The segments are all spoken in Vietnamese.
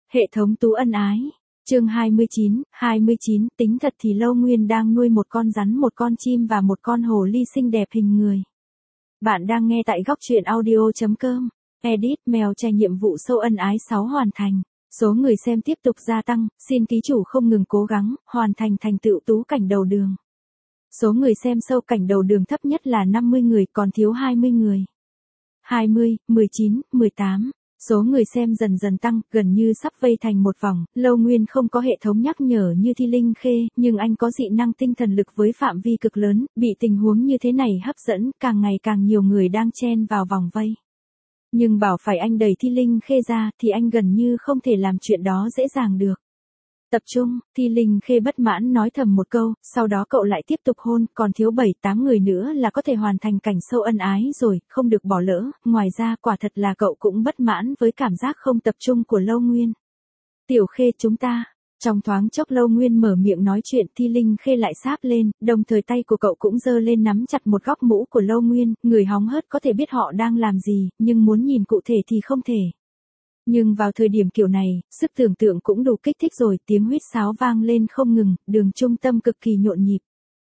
Hệ thống tú ân ái. Chương 29, tính thật thì Lâu Nguyên đang nuôi một con rắn, một con chim và một con hồ ly xinh đẹp hình người. Bạn đang nghe tại góc truyện audio.com. Edit mèo trải nhiệm vụ sâu ân ái 6 hoàn thành. Số người xem tiếp tục gia tăng, xin ký chủ không ngừng cố gắng, hoàn thành thành tựu tú cảnh đầu đường. Số người xem sâu cảnh đầu đường thấp nhất là 50 người, còn thiếu 20 người. 20, 19, 18. Số người xem dần dần tăng, gần như sắp vây thành một vòng. Lâu Nguyên không có hệ thống nhắc nhở như Thi Linh Khê, nhưng anh có dị năng tinh thần lực với phạm vi cực lớn, bị tình huống như thế này hấp dẫn, càng ngày càng nhiều người đang chen vào vòng vây. Nhưng bảo phải anh đẩy Thi Linh Khê ra, thì anh gần như không thể làm chuyện đó dễ dàng được. Tập trung, Thi Linh Khê bất mãn nói thầm một câu, sau đó cậu lại tiếp tục hôn, còn thiếu 7-8 người nữa là có thể hoàn thành cảnh sâu ân ái rồi, không được bỏ lỡ, ngoài ra quả thật là cậu cũng bất mãn với cảm giác không tập trung của Lâu Nguyên. Tiểu Khê chúng ta, trong thoáng chốc Lâu Nguyên mở miệng nói chuyện, Thi Linh Khê lại sáp lên, đồng thời tay của cậu cũng giơ lên nắm chặt một góc mũ của Lâu Nguyên, người hóng hớt có thể biết họ đang làm gì, nhưng muốn nhìn cụ thể thì không thể. Nhưng vào thời điểm kiểu này, sức tưởng tượng cũng đủ kích thích rồi, tiếng huýt sáo vang lên không ngừng, đường trung tâm cực kỳ nhộn nhịp.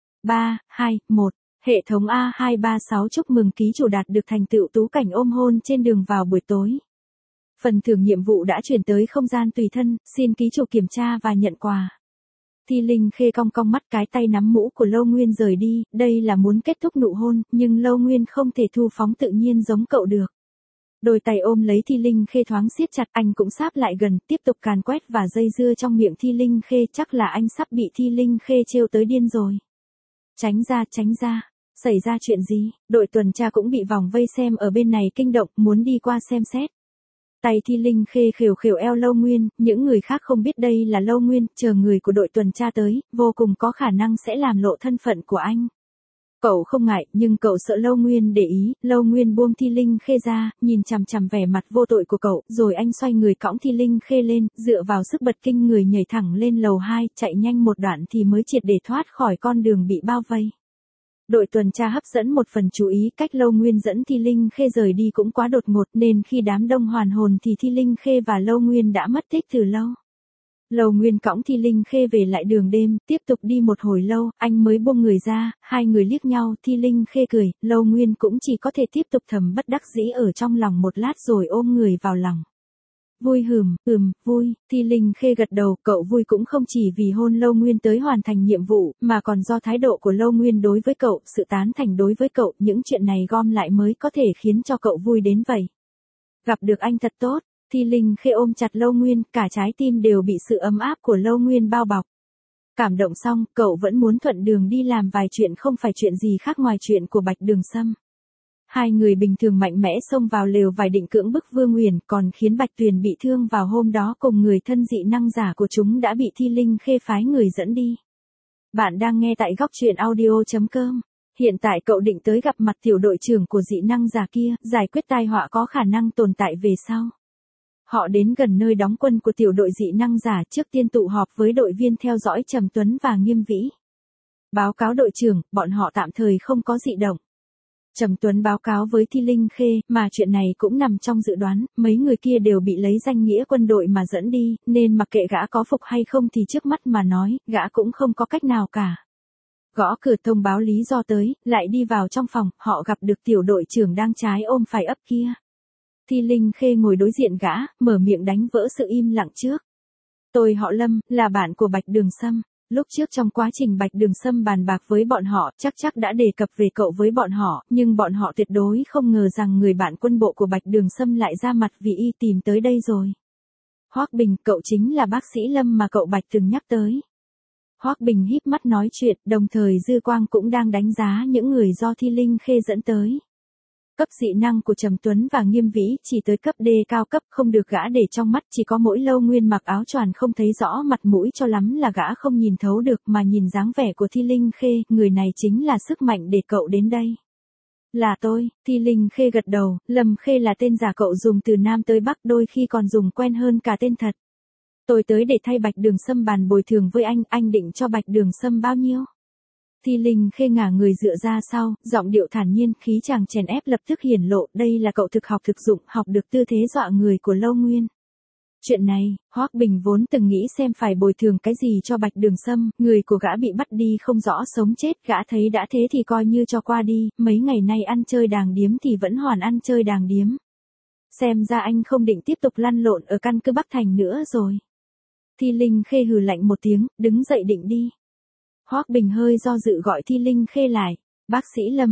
3, 2, 1, hệ thống A236 chúc mừng ký chủ đạt được thành tựu tú cảnh ôm hôn trên đường vào buổi tối. Phần thưởng nhiệm vụ đã chuyển tới không gian tùy thân, xin ký chủ kiểm tra và nhận quà. Thi Linh Khê cong cong mắt, cái tay nắm mũ của Lâu Nguyên rời đi, đây là muốn kết thúc nụ hôn, nhưng Lâu Nguyên không thể thu phóng tự nhiên giống cậu được. Đôi tay ôm lấy Thi Linh Khê thoáng siết chặt, anh cũng sáp lại gần, tiếp tục càn quét và dây dưa trong miệng Thi Linh Khê, chắc là anh sắp bị Thi Linh Khê trêu tới điên rồi. Tránh ra, xảy ra chuyện gì? Đội tuần tra cũng bị vòng vây xem ở bên này kinh động, muốn đi qua xem xét. Tay Thi Linh Khê khều khều eo Lâu Nguyên, những người khác không biết đây là Lâu Nguyên, chờ người của đội tuần tra tới, vô cùng có khả năng sẽ làm lộ thân phận của anh. Cậu không ngại, nhưng cậu sợ Lâu Nguyên để ý, Lâu Nguyên buông Thi Linh Khê ra, nhìn chằm chằm vẻ mặt vô tội của cậu, rồi anh xoay người cõng Thi Linh Khê lên, dựa vào sức bật kinh người nhảy thẳng lên lầu 2, chạy nhanh một đoạn thì mới triệt để thoát khỏi con đường bị bao vây. Đội tuần tra hấp dẫn một phần chú ý, cách Lâu Nguyên dẫn Thi Linh Khê rời đi cũng quá đột ngột, nên khi đám đông hoàn hồn thì Thi Linh Khê và Lâu Nguyên đã mất tích từ lâu. Lâu Nguyên cõng Thi Linh Khê về lại đường đêm, tiếp tục đi một hồi lâu, anh mới buông người ra, hai người liếc nhau, Thi Linh Khê cười, Lâu Nguyên cũng chỉ có thể tiếp tục thầm bất đắc dĩ ở trong lòng một lát rồi ôm người vào lòng. Vui vui, Thi Linh Khê gật đầu, cậu vui cũng không chỉ vì hôn Lâu Nguyên tới hoàn thành nhiệm vụ, mà còn do thái độ của Lâu Nguyên đối với cậu, sự tán thành đối với cậu, những chuyện này gom lại mới có thể khiến cho cậu vui đến vậy. Gặp được anh thật tốt. Thi Linh Khê ôm chặt Lâu Nguyên, cả trái tim đều bị sự ấm áp của Lâu Nguyên bao bọc. Cảm động xong, cậu vẫn muốn thuận đường đi làm vài chuyện, không phải chuyện gì khác ngoài chuyện của Bạch Đường Sâm. Hai người bình thường mạnh mẽ xông vào lều vải định cưỡng bức Vương Nguyền, còn khiến Bạch Tuyền bị thương vào hôm đó cùng người thân dị năng giả của chúng đã bị Thi Linh Khê phái người dẫn đi. Bạn đang nghe tại góc truyện audio.com. Hiện tại cậu định tới gặp mặt tiểu đội trưởng của dị năng giả kia, giải quyết tai họa có khả năng tồn tại về sau. Họ đến gần nơi đóng quân của tiểu đội dị năng giả, trước tiên tụ họp với đội viên theo dõi Trầm Tuấn và Nghiêm Vĩ. Báo cáo đội trưởng, bọn họ tạm thời không có dị động. Trầm Tuấn báo cáo với Thi Linh Khê, mà chuyện này cũng nằm trong dự đoán, mấy người kia đều bị lấy danh nghĩa quân đội mà dẫn đi, nên mặc kệ gã có phục hay không thì trước mắt mà nói, gã cũng không có cách nào cả. Gõ cửa thông báo lý do tới, lại đi vào trong phòng, họ gặp được tiểu đội trưởng đang trái ôm phải ấp kia. Thi Linh Khê ngồi đối diện gã, mở miệng đánh vỡ sự im lặng trước. Tôi họ Lâm, là bạn của Bạch Đường Sâm. Lúc trước trong quá trình Bạch Đường Sâm bàn bạc với bọn họ, chắc đã đề cập về cậu với bọn họ, nhưng bọn họ tuyệt đối không ngờ rằng người bạn quân bộ của Bạch Đường Sâm lại ra mặt vì y tìm tới đây rồi. Hoắc Bình, cậu chính là bác sĩ Lâm mà cậu Bạch từng nhắc tới. Hoắc Bình híp mắt nói chuyện, đồng thời dư quang cũng đang đánh giá những người do Thi Linh Khê dẫn tới. Cấp dị năng của Trầm Tuấn và Nghiêm Vĩ chỉ tới cấp D cao cấp, không được gã để trong mắt, chỉ có mỗi Lâu Nguyên mặc áo choàng không thấy rõ mặt mũi cho lắm là gã không nhìn thấu được, mà nhìn dáng vẻ của Thi Linh Khê, người này chính là sức mạnh để cậu đến đây. Là tôi, Thi Linh Khê gật đầu, Lâm Khê là tên giả cậu dùng từ Nam tới Bắc, đôi khi còn dùng quen hơn cả tên thật. Tôi tới để thay Bạch Đường Sâm bàn bồi thường với anh định cho Bạch Đường Sâm bao nhiêu? Thi Linh Khê ngả người dựa ra sau, giọng điệu thản nhiên, khí chàng chèn ép lập tức hiển lộ, đây là cậu thực học thực dụng, học được tư thế dọa người của Lâu Nguyên. Chuyện này, Hoắc Bình vốn từng nghĩ xem phải bồi thường cái gì cho Bạch Đường Sâm, người của gã bị bắt đi không rõ sống chết, gã thấy đã thế thì coi như cho qua đi, mấy ngày nay ăn chơi đàng điếm thì vẫn hoàn ăn chơi đàng điếm. Xem ra anh không định tiếp tục lăn lộn ở căn cứ Bắc Thành nữa rồi. Thi Linh Khê hừ lạnh một tiếng, đứng dậy định đi. Hoắc Bình hơi do dự gọi Thi Linh Khê lại. Bác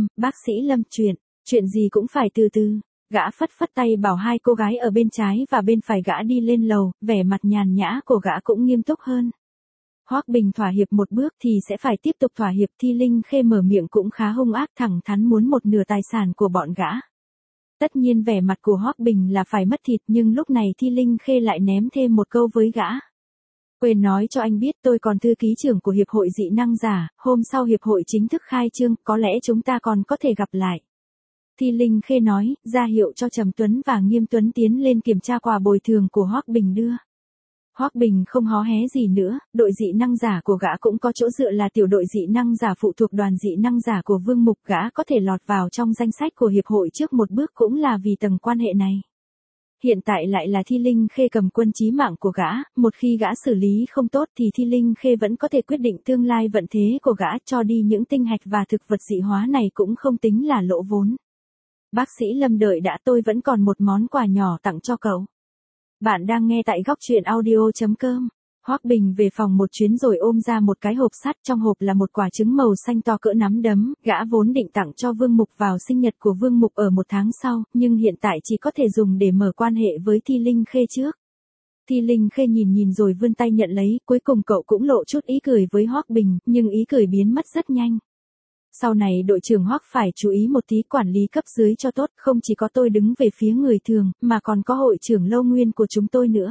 sĩ Lâm, chuyện gì cũng phải từ từ. Gã phất phất tay bảo hai cô gái ở bên trái và bên phải gã đi lên lầu, vẻ mặt nhàn nhã của gã cũng nghiêm túc hơn. Hoắc Bình thỏa hiệp một bước thì sẽ phải tiếp tục thỏa hiệp. Thi Linh Khê mở miệng cũng khá hung ác, thẳng thắn muốn một nửa tài sản của bọn gã. Tất nhiên vẻ mặt của Hoắc Bình là phải mất thịt, nhưng lúc này Thi Linh Khê lại ném thêm một câu với gã. Quên nói cho anh biết tôi còn thư ký trưởng của Hiệp hội dị năng giả, hôm sau Hiệp hội chính thức khai trương, có lẽ chúng ta còn có thể gặp lại. Thi Linh Khê nói, ra hiệu cho Trầm Tuấn và Nghiêm Tuấn tiến lên kiểm tra quà bồi thường của Hoắc Bình đưa. Hoắc Bình không hó hé gì nữa, đội dị năng giả của gã cũng có chỗ dựa là tiểu đội dị năng giả phụ thuộc đoàn dị năng giả của Vương Mục, gã có thể lọt vào trong danh sách của Hiệp hội trước một bước cũng là vì tầng quan hệ này. Hiện tại lại là Thi Linh Khê cầm quân chí mạng của gã, một khi gã xử lý không tốt thì Thi Linh Khê vẫn có thể quyết định tương lai vận thế của gã, cho đi những tinh hạch và thực vật dị hóa này cũng không tính là lỗ vốn. Bác sĩ Lâm đợi đã, tôi vẫn còn một món quà nhỏ tặng cho cậu. Bạn đang nghe tại góc truyện audio.com. Hoắc Bình về phòng một chuyến rồi ôm ra một cái hộp sắt, trong hộp là một quả trứng màu xanh to cỡ nắm đấm, gã vốn định tặng cho Vương Mục vào sinh nhật của Vương Mục ở một tháng sau, nhưng hiện tại chỉ có thể dùng để mở quan hệ với Thi Linh Khê trước. Thi Linh Khê nhìn rồi vươn tay nhận lấy, cuối cùng cậu cũng lộ chút ý cười với Hoắc Bình, nhưng ý cười biến mất rất nhanh. Sau này đội trưởng Hoắc phải chú ý một tí, quản lý cấp dưới cho tốt, không chỉ có tôi đứng về phía người thường, mà còn có hội trưởng Lâu Nguyên của chúng tôi nữa.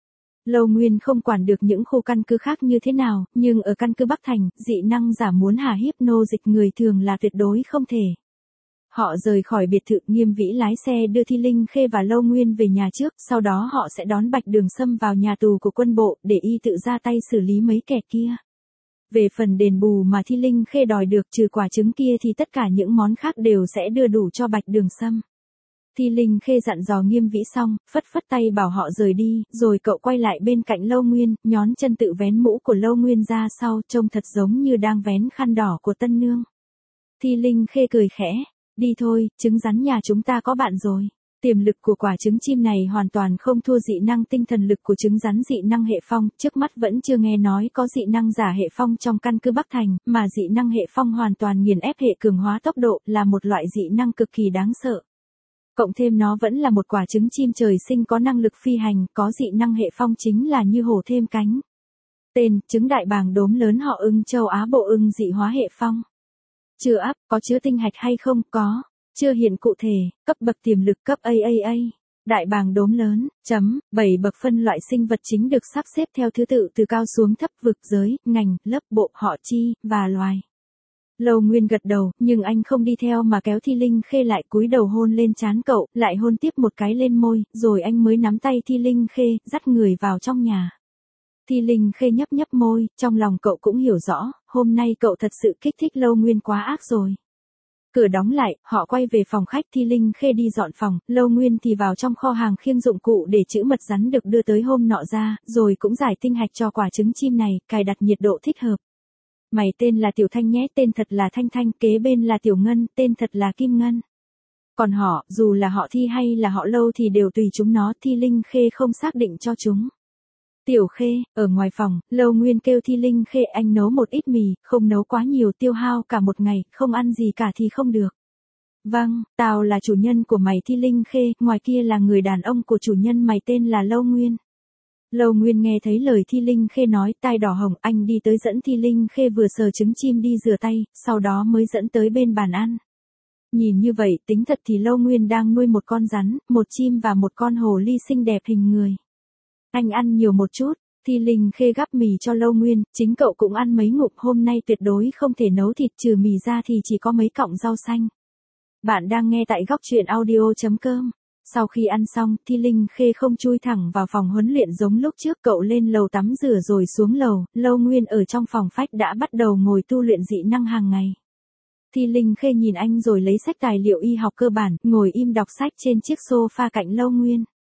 Lâu Nguyên không quản được những khu căn cứ khác như thế nào, nhưng ở căn cứ Bắc Thành, dị năng giả muốn hà hiếp nô dịch người thường là tuyệt đối không thể. Họ rời khỏi biệt thự, Nghiêm Vĩ lái xe đưa Thi Linh Khê và Lâu Nguyên về nhà trước, sau đó họ sẽ đón Bạch Đường Sâm vào nhà tù của quân bộ, để y tự ra tay xử lý mấy kẻ kia. Về phần đền bù mà Thi Linh Khê đòi được trừ quả trứng kia thì tất cả những món khác đều sẽ đưa đủ cho Bạch Đường Sâm. Thi Linh Khê dặn dò Nghiêm Vĩ xong, phất phất tay bảo họ rời đi, rồi cậu quay lại bên cạnh Lâu Nguyên, nhón chân tự vén mũ của Lâu Nguyên ra sau, trông thật giống như đang vén khăn đỏ của tân nương. Thi Linh Khê cười khẽ, đi thôi, trứng rắn nhà chúng ta có bạn rồi. Tiềm lực của quả trứng chim này hoàn toàn không thua dị năng tinh thần lực của trứng rắn dị năng hệ phong, trước mắt vẫn chưa nghe nói có dị năng giả hệ phong trong căn cứ Bắc Thành, mà dị năng hệ phong hoàn toàn nghiền ép hệ cường hóa tốc độ, là một loại dị năng cực kỳ đáng sợ. Cộng thêm nó vẫn là một quả trứng chim trời sinh có năng lực phi hành, có dị năng hệ phong chính là như hổ thêm cánh. Tên, trứng đại bàng đốm lớn họ ưng châu Á bộ ưng dị hóa hệ phong. Chưa áp, có chứa tinh hạch hay không? Có. Chưa hiện cụ thể, cấp bậc tiềm lực cấp AAA. Đại bàng đốm lớn, 7 bậc phân loại sinh vật chính được sắp xếp theo thứ tự từ cao xuống thấp, vực, giới, ngành, lớp, bộ, họ, chi, và loài. Lâu Nguyên gật đầu, nhưng anh không đi theo mà kéo Thi Linh Khê lại, cúi đầu hôn lên trán cậu, lại hôn tiếp một cái lên môi, rồi anh mới nắm tay Thi Linh Khê, dắt người vào trong nhà. Thi Linh Khê nhấp nhấp môi, trong lòng cậu cũng hiểu rõ, hôm nay cậu thật sự kích thích Lâu Nguyên quá ác rồi. Cửa đóng lại, họ quay về phòng khách, Thi Linh Khê đi dọn phòng, Lâu Nguyên thì vào trong kho hàng khiêng dụng cụ để trữ mật rắn được đưa tới hôm nọ ra, rồi cũng giải tinh hạch cho quả trứng chim này, cài đặt nhiệt độ thích hợp. Mày tên là Tiểu Thanh nhé, tên thật là Thanh Thanh, kế bên là Tiểu Ngân, tên thật là Kim Ngân. Còn họ, dù là họ Thi hay là họ Lâu thì đều tùy chúng nó, Thi Linh Khê không xác định cho chúng. Tiểu Khê, ở ngoài phòng, Lâu Nguyên kêu Thi Linh Khê, anh nấu một ít mì, không nấu quá nhiều, tiêu hao cả một ngày, không ăn gì cả thì không được. Vâng, tao là chủ nhân của mày Thi Linh Khê, ngoài kia là người đàn ông của chủ nhân mày tên là Lâu Nguyên. Lâu Nguyên nghe thấy lời Thi Linh Khê nói, tai đỏ hồng, anh đi tới dẫn Thi Linh Khê vừa sờ trứng chim đi rửa tay, sau đó mới dẫn tới bên bàn ăn. Nhìn như vậy, tính thật thì Lâu Nguyên đang nuôi một con rắn, một chim và một con hồ ly xinh đẹp hình người. Anh ăn nhiều một chút. Thi Linh Khê gắp mì cho Lâu Nguyên, chính cậu cũng ăn mấy ngụm, hôm nay tuyệt đối không thể nấu thịt, trừ mì ra thì chỉ có mấy cọng rau xanh. Bạn đang nghe tại góc truyện audio.com. Sau khi ăn xong, Thi Linh Khê không chui thẳng vào phòng huấn luyện giống lúc trước, cậu lên lầu tắm rửa rồi xuống lầu, Lâu Nguyên ở trong phòng phách đã bắt đầu ngồi tu luyện dị năng hàng ngày. Thi Linh Khê nhìn anh rồi lấy sách tài liệu y học cơ bản, ngồi im đọc sách trên chiếc sofa cạnh Lâu Nguyên.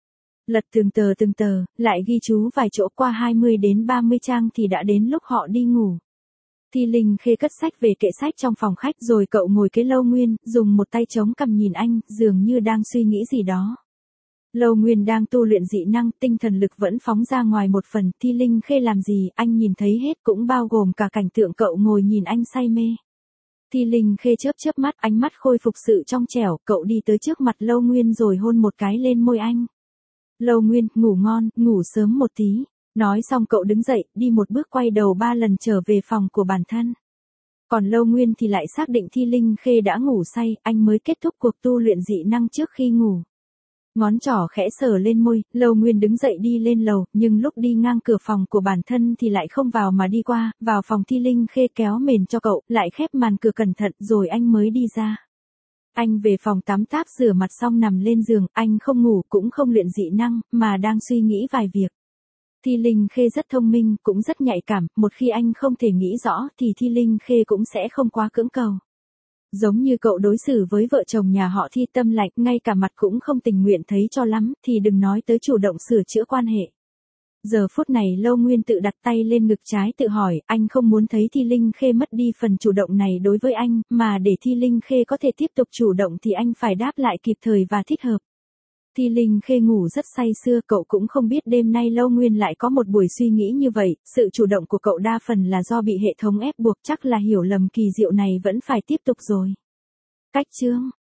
Lật từng tờ, lại ghi chú vài chỗ qua 20 đến 30 trang thì đã đến lúc họ đi ngủ. Thi Linh Khê cất sách về kệ sách trong phòng khách rồi cậu ngồi kế Lâu Nguyên, dùng một tay chống cằm nhìn anh, dường như đang suy nghĩ gì đó. Lâu Nguyên đang tu luyện dị năng, tinh thần lực vẫn phóng ra ngoài một phần, Thi Linh Khê làm gì, anh nhìn thấy hết, cũng bao gồm cả cảnh tượng cậu ngồi nhìn anh say mê. Thi Linh Khê chớp mắt, ánh mắt khôi phục sự trong trẻo, cậu đi tới trước mặt Lâu Nguyên rồi hôn một cái lên môi anh. Lâu Nguyên, ngủ ngon, ngủ sớm một tí. Nói xong cậu đứng dậy, đi một bước quay đầu 3 lần trở về phòng của bản thân. Còn Lâu Nguyên thì lại xác định Thi Linh Khê đã ngủ say, anh mới kết thúc cuộc tu luyện dị năng trước khi ngủ. Ngón trỏ khẽ sờ lên môi, Lâu Nguyên đứng dậy đi lên lầu, nhưng lúc đi ngang cửa phòng của bản thân thì lại không vào mà đi qua, vào phòng Thi Linh Khê kéo mền cho cậu, lại khép màn cửa cẩn thận rồi anh mới đi ra. Anh về phòng tắm táp rửa mặt xong nằm lên giường, anh không ngủ cũng không luyện dị năng, mà đang suy nghĩ vài việc. Thi Linh Khê rất thông minh, cũng rất nhạy cảm, một khi anh không thể nghĩ rõ thì Thi Linh Khê cũng sẽ không quá cưỡng cầu. Giống như cậu đối xử với vợ chồng nhà họ Thi tâm lạnh, ngay cả mặt cũng không tình nguyện thấy cho lắm, thì đừng nói tới chủ động sửa chữa quan hệ. Giờ phút này Lâu Nguyên tự đặt tay lên ngực trái tự hỏi, anh không muốn thấy Thi Linh Khê mất đi phần chủ động này đối với anh, mà để Thi Linh Khê có thể tiếp tục chủ động thì anh phải đáp lại kịp thời và thích hợp. Thi Linh Khê ngủ rất say sưa, cậu cũng không biết đêm nay Lâu Nguyên lại có một buổi suy nghĩ như vậy, sự chủ động của cậu đa phần là do bị hệ thống ép buộc, chắc là hiểu lầm kỳ diệu này vẫn phải tiếp tục rồi. Cách chương